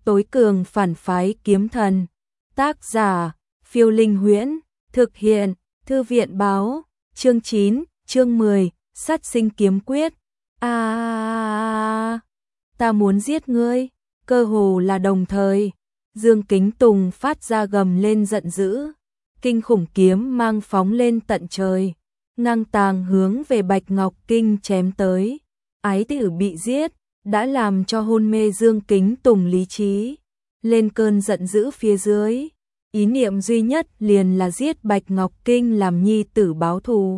tối cường phản phái kiếm thần. Tác giả, Phiêu Linh Huyễn, thực hiện, Thư viện báo, chương 9, chương 10, sát sinh kiếm quyết. Ta muốn giết ngươi, cơ hồ là đồng thời. Dương Kính Tùng phát ra gầm lên giận dữ, kinh khủng kiếm mang phóng lên tận trời, ngang tàng hướng về Bạch Ngọc Kinh chém tới. Ái tử bị giết, đã làm cho hôn mê Dương Kính Tùng lý trí, lên cơn giận dữ phía dưới. Ý niệm duy nhất liền là giết Bạch Ngọc Kinh làm nhi tử báo thù.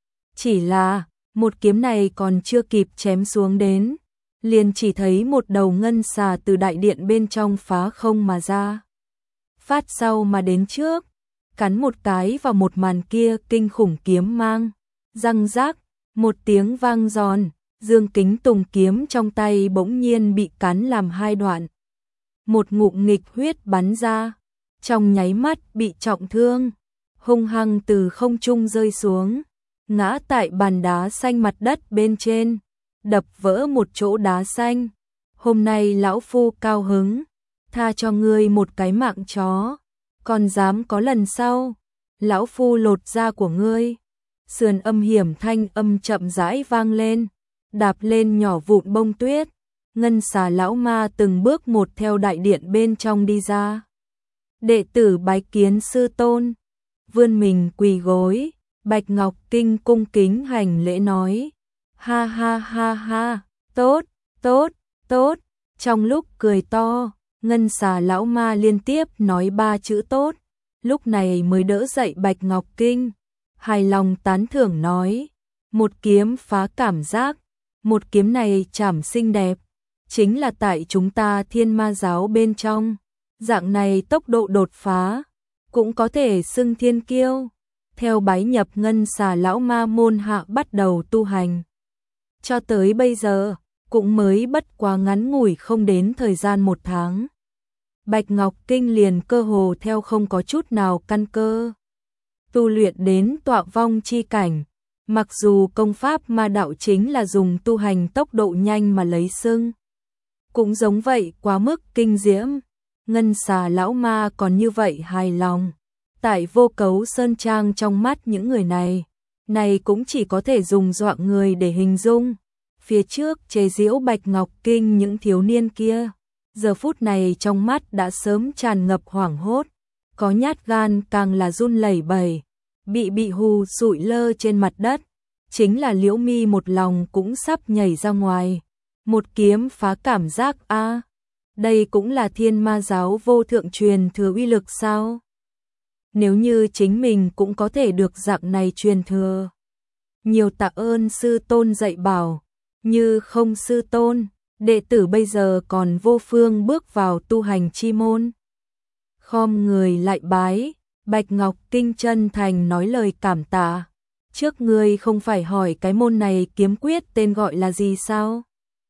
Chỉ là, một kiếm này còn chưa kịp chém xuống đến, liền chỉ thấy một đầu ngân xà từ đại điện bên trong phá không mà ra. Phát sau mà đến trước, cắn một cái vào một màn kia kinh khủng kiếm mang. Răng rác, một tiếng vang giòn, Dương Kính Tùng kiếm trong tay bỗng nhiên bị cắn làm hai đoạn. Một ngụm nghịch huyết bắn ra, trong nháy mắt bị trọng thương, hung hăng từ không trung rơi xuống, ngã tại bàn đá xanh mặt đất bên trên, đập vỡ một chỗ đá xanh. Hôm nay lão phu cao hứng, tha cho ngươi một cái mạng chó, còn dám có lần sau, lão phu lột da của ngươi. Sườn âm hiểm thanh âm chậm rãi vang lên, đạp lên nhỏ vụn bông tuyết, ngân xà lão ma từng bước một theo đại điện bên trong đi ra. Đệ tử bái kiến sư tôn, vươn mình quỳ gối, Bạch Ngọc Kinh cung kính hành lễ nói, ha ha ha ha, tốt, tốt, tốt. Trong lúc cười to, ngân xà lão ma liên tiếp nói 3 chữ tốt, lúc này mới đỡ dậy Bạch Ngọc Kinh, hài lòng tán thưởng nói, một kiếm phá cảm giác, một kiếm này chảm xinh đẹp, chính là tại chúng ta Thiên Ma giáo bên trong, dạng này tốc độ đột phá, cũng có thể xưng thiên kiêu. Theo bái nhập ngân xà lão ma môn hạ bắt đầu tu hành, cho tới bây giờ, cũng mới bất quá ngắn ngủi không đến thời gian 1 tháng. Bạch Ngọc Kinh liền cơ hồ theo không có chút nào căn cơ, tu luyện đến tọa vong chi cảnh. Mặc dù công pháp ma đạo chính là dùng tu hành tốc độ nhanh mà lấy xưng, cũng giống vậy quá mức kinh diễm. Ngân xà lão ma còn như vậy hài lòng. Tại Vô Cấu Sơn Trang trong mắt những người này cũng chỉ có thể dùng dọa người để hình dung. Phía trước chế giễu Bạch Ngọc Kinh những thiếu niên kia, giờ phút này trong mắt đã sớm tràn ngập hoảng hốt, có nhát gan càng là run lẩy bẩy, bị hù sụi lơ trên mặt đất. Chính là Liễu Mi một lòng cũng sắp nhảy ra ngoài. Một kiếm phá cảm giác a, đây cũng là Thiên Ma giáo vô thượng truyền thừa uy lực sao? Nếu như chính mình cũng có thể được dạng này truyền thừa. Nhiều tạ ơn sư tôn dạy bảo, như không sư tôn, đệ tử bây giờ còn vô phương bước vào tu hành chi môn. Khom người lại bái, Bạch Ngọc Kinh chân thành nói lời cảm tạ. Trước ngươi không phải hỏi cái môn này kiếm quyết tên gọi là gì sao?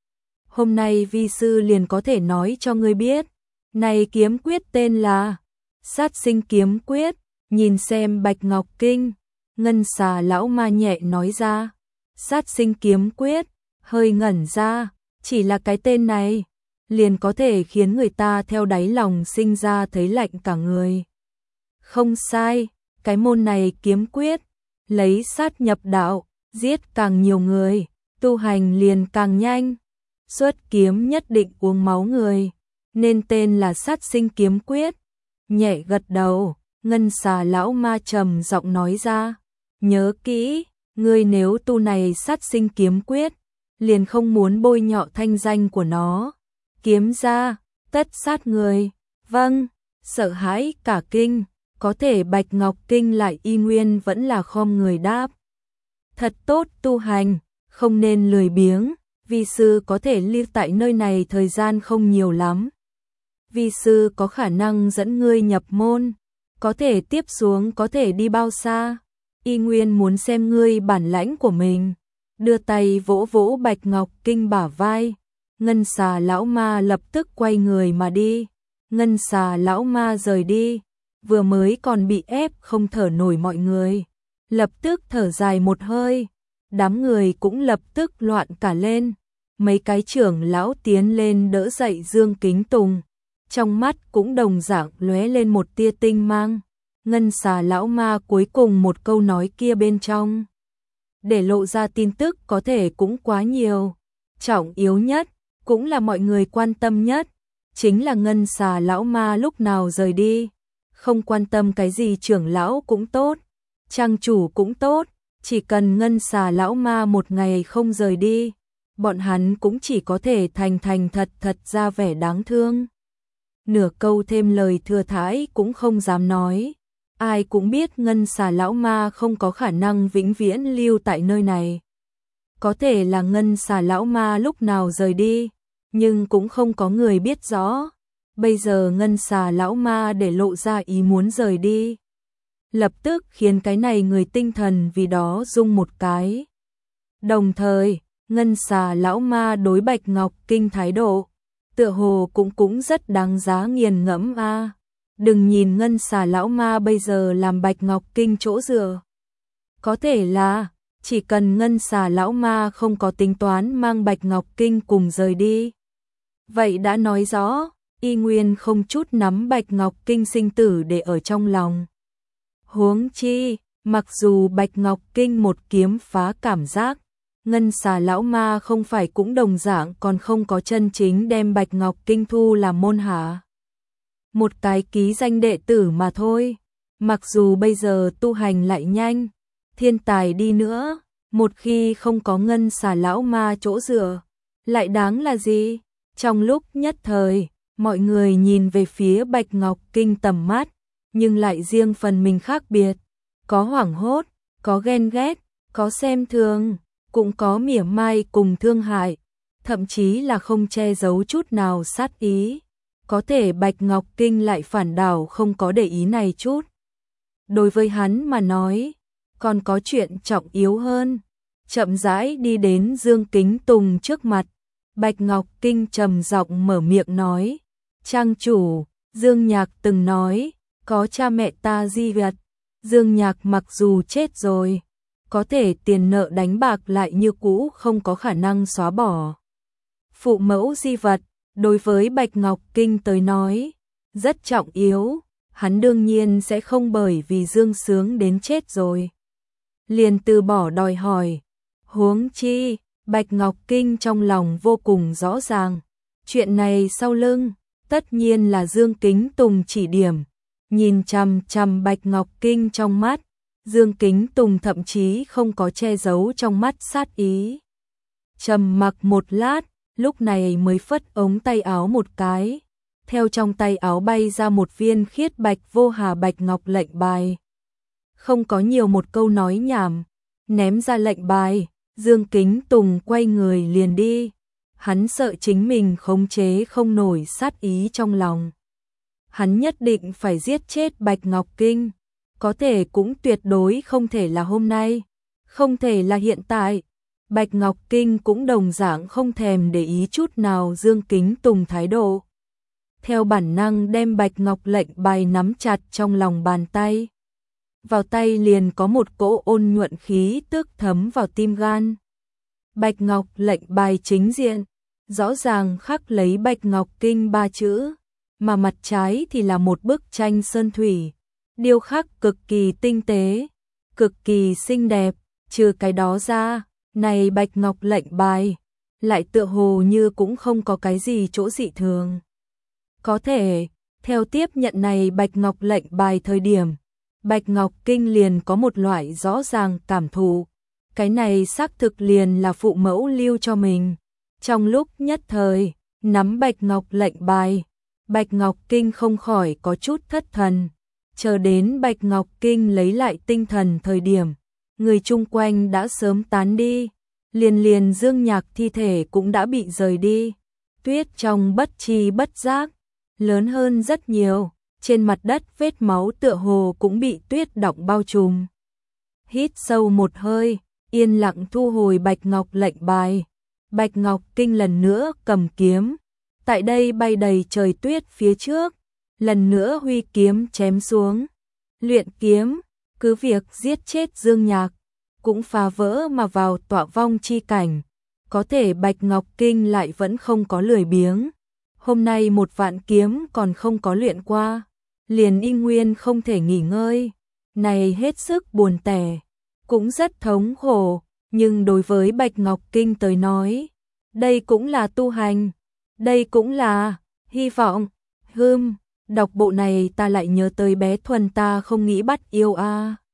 Hôm nay vi sư liền có thể nói cho ngươi biết. Này kiếm quyết tên là sát sinh kiếm quyết. Nhìn xem Bạch Ngọc Kinh, ngân xà lão ma nhẹ nói ra. Sát sinh kiếm quyết, hơi ngẩn ra, chỉ là cái tên này, liền có thể khiến người ta theo đáy lòng sinh ra thấy lạnh cả người. Không sai, cái môn này kiếm quyết, lấy sát nhập đạo, giết càng nhiều người, tu hành liền càng nhanh. Xuất kiếm nhất định uống máu người, nên tên là sát sinh kiếm quyết. Nhẹ gật đầu, ngân xà lão ma trầm giọng nói ra, nhớ kỹ, ngươi nếu tu này sát sinh kiếm quyết, liền không muốn bôi nhọ thanh danh của nó. Kiếm ra, tất sát người. Vâng, sợ hãi cả kinh, có thể Bạch Ngọc Kinh lại y nguyên vẫn là khom người đáp. Thật tốt tu hành, không nên lười biếng, vi sư có thể lưu tại nơi này thời gian không nhiều lắm. Vi sư có khả năng dẫn ngươi nhập môn, có thể tiếp xuống có thể đi bao xa, y nguyên muốn xem ngươi bản lãnh của mình. Đưa tay vỗ vỗ Bạch Ngọc Kinh bả vai, ngân xà lão ma lập tức quay người mà đi. Ngân xà lão ma rời đi, vừa mới còn bị ép không thở nổi mọi người, lập tức thở dài một hơi, đám người cũng lập tức loạn cả lên. Mấy cái trưởng lão tiến lên đỡ dậy Dương Kính Tùng, trong mắt cũng đồng dạng lóe lên một tia tinh mang. Ngân xà lão ma cuối cùng một câu nói kia bên trong để lộ ra tin tức có thể cũng quá nhiều. Trọng yếu nhất, cũng là mọi người quan tâm nhất, chính là ngân xà lão ma lúc nào rời đi. Không quan tâm cái gì trưởng lão cũng tốt, trang chủ cũng tốt, chỉ cần ngân xà lão ma một ngày không rời đi, bọn hắn cũng chỉ có thể thành thành thật thật ra vẻ đáng thương. Nửa câu thêm lời thừa thãi cũng không dám nói. Ai cũng biết ngân xà lão ma không có khả năng vĩnh viễn lưu tại nơi này. Có thể là ngân xà lão ma lúc nào rời đi, nhưng cũng không có người biết rõ. Bây giờ ngân xà lão ma để lộ ra ý muốn rời đi, lập tức khiến cái này người tinh thần vì đó rung một cái. Đồng thời, ngân xà lão ma đối Bạch Ngọc Kinh thái độ, tựa hồ cũng rất đáng giá nghiền ngẫm a. Đừng nhìn ngân xà lão ma bây giờ làm Bạch Ngọc Kinh chỗ dựa. Có thể là, chỉ cần ngân xà lão ma không có tính toán mang Bạch Ngọc Kinh cùng rời đi. Vậy đã nói rõ, y nguyên không chút nắm Bạch Ngọc Kinh sinh tử để ở trong lòng. Huống chi, mặc dù Bạch Ngọc Kinh một kiếm phá cảm giác, ngân xà lão ma không phải cũng đồng dạng còn không có chân chính đem Bạch Ngọc Kinh thu làm môn hạ. Một cái ký danh đệ tử mà thôi. Mặc dù bây giờ tu hành lại nhanh, thiên tài đi nữa, một khi không có ngân xà lão ma chỗ dựa, lại đáng là gì? Trong lúc nhất thời, mọi người nhìn về phía Bạch Ngọc Kinh tầm mắt, nhưng lại riêng phần mình khác biệt. Có hoảng hốt, có ghen ghét, có xem thường, cũng có mỉa mai cùng thương hại, thậm chí là không che giấu chút nào sát ý. Có thể Bạch Ngọc Kinh lại phản đảo không có để ý này chút. Đối với hắn mà nói, còn có chuyện trọng yếu hơn. Chậm rãi đi đến Dương Kính Tùng trước mặt, Bạch Ngọc Kinh trầm giọng mở miệng nói: "Trang chủ, Dương Nhạc từng nói, có cha mẹ ta di vật. Dương Nhạc mặc dù chết rồi, có thể tiền nợ đánh bạc lại như cũ không có khả năng xóa bỏ. Phụ mẫu di vật, đối với Bạch Ngọc Kinh tới nói, rất trọng yếu, hắn đương nhiên sẽ không bởi vì Dương Sướng đến chết rồi liền từ bỏ đòi hỏi. Huống chi, Bạch Ngọc Kinh trong lòng vô cùng rõ ràng, chuyện này sau lưng, tất nhiên là Dương Kính Tùng chỉ điểm." Nhìn chằm chằm Bạch Ngọc Kinh trong mắt, Dương Kính Tùng thậm chí không có che giấu trong mắt sát ý. Trầm mặc một lát, lúc này mới phất ống tay áo một cái, theo trong tay áo bay ra một viên khiết bạch vô hà bạch ngọc lệnh bài. Không có nhiều một câu nói nhảm, ném ra lệnh bài, Dương Kính Tùng quay người liền đi. Hắn sợ chính mình khống chế không nổi sát ý trong lòng. Hắn nhất định phải giết chết Bạch Ngọc Kinh, có thể cũng tuyệt đối không thể là hôm nay, không thể là hiện tại. Bạch Ngọc Kinh cũng đồng dạng không thèm để ý chút nào Dương Kính Tùng thái độ. Theo bản năng đem Bạch Ngọc lệnh bài nắm chặt trong lòng bàn tay. Vào tay liền có một cỗ ôn nhuận khí tức thấm vào tim gan. Bạch Ngọc lệnh bài chính diện, rõ ràng khắc lấy Bạch Ngọc Kinh 3 chữ, mà mặt trái thì là một bức tranh sơn thủy, điêu khắc cực kỳ tinh tế, cực kỳ xinh đẹp. Trừ cái đó ra, này Bạch Ngọc lệnh bài lại tựa hồ như cũng không có cái gì chỗ dị thường. Có thể, theo tiếp nhận này Bạch Ngọc lệnh bài thời điểm, Bạch Ngọc Kinh liền có một loại rõ ràng cảm thụ, cái này xác thực liền là phụ mẫu lưu cho mình. Trong lúc nhất thời, nắm Bạch Ngọc lệnh bài, Bạch Ngọc Kinh không khỏi có chút thất thần. Chờ đến Bạch Ngọc Kinh lấy lại tinh thần thời điểm, người chung quanh đã sớm tán đi, liền Dương Nhạc thi thể cũng đã bị rời đi. Tuyết trong bất chi bất giác lớn hơn rất nhiều, trên mặt đất vết máu tựa hồ cũng bị tuyết đọng bao trùm. Hít sâu một hơi, yên lặng thu hồi Bạch Ngọc lệnh bài. Bạch Ngọc Kinh lần nữa cầm kiếm, tại đây bay đầy trời tuyết phía trước, lần nữa huy kiếm chém xuống. Luyện kiếm, cứ việc giết chết Dương Nhạc, cũng phá vỡ mà vào tọa vong chi cảnh. Có thể Bạch Ngọc Kinh lại vẫn không có lười biếng. hôm nay 1.000 kiếm còn không có luyện qua, liền y nguyên không thể nghỉ ngơi, này hết sức buồn tẻ, cũng rất thống khổ, nhưng đối với Bạch Ngọc Kinh tới nói, đây cũng là tu hành, đây cũng là hy vọng. Đọc bộ này ta lại nhớ tới bé Thuần ta không nghĩ bắt yêu a.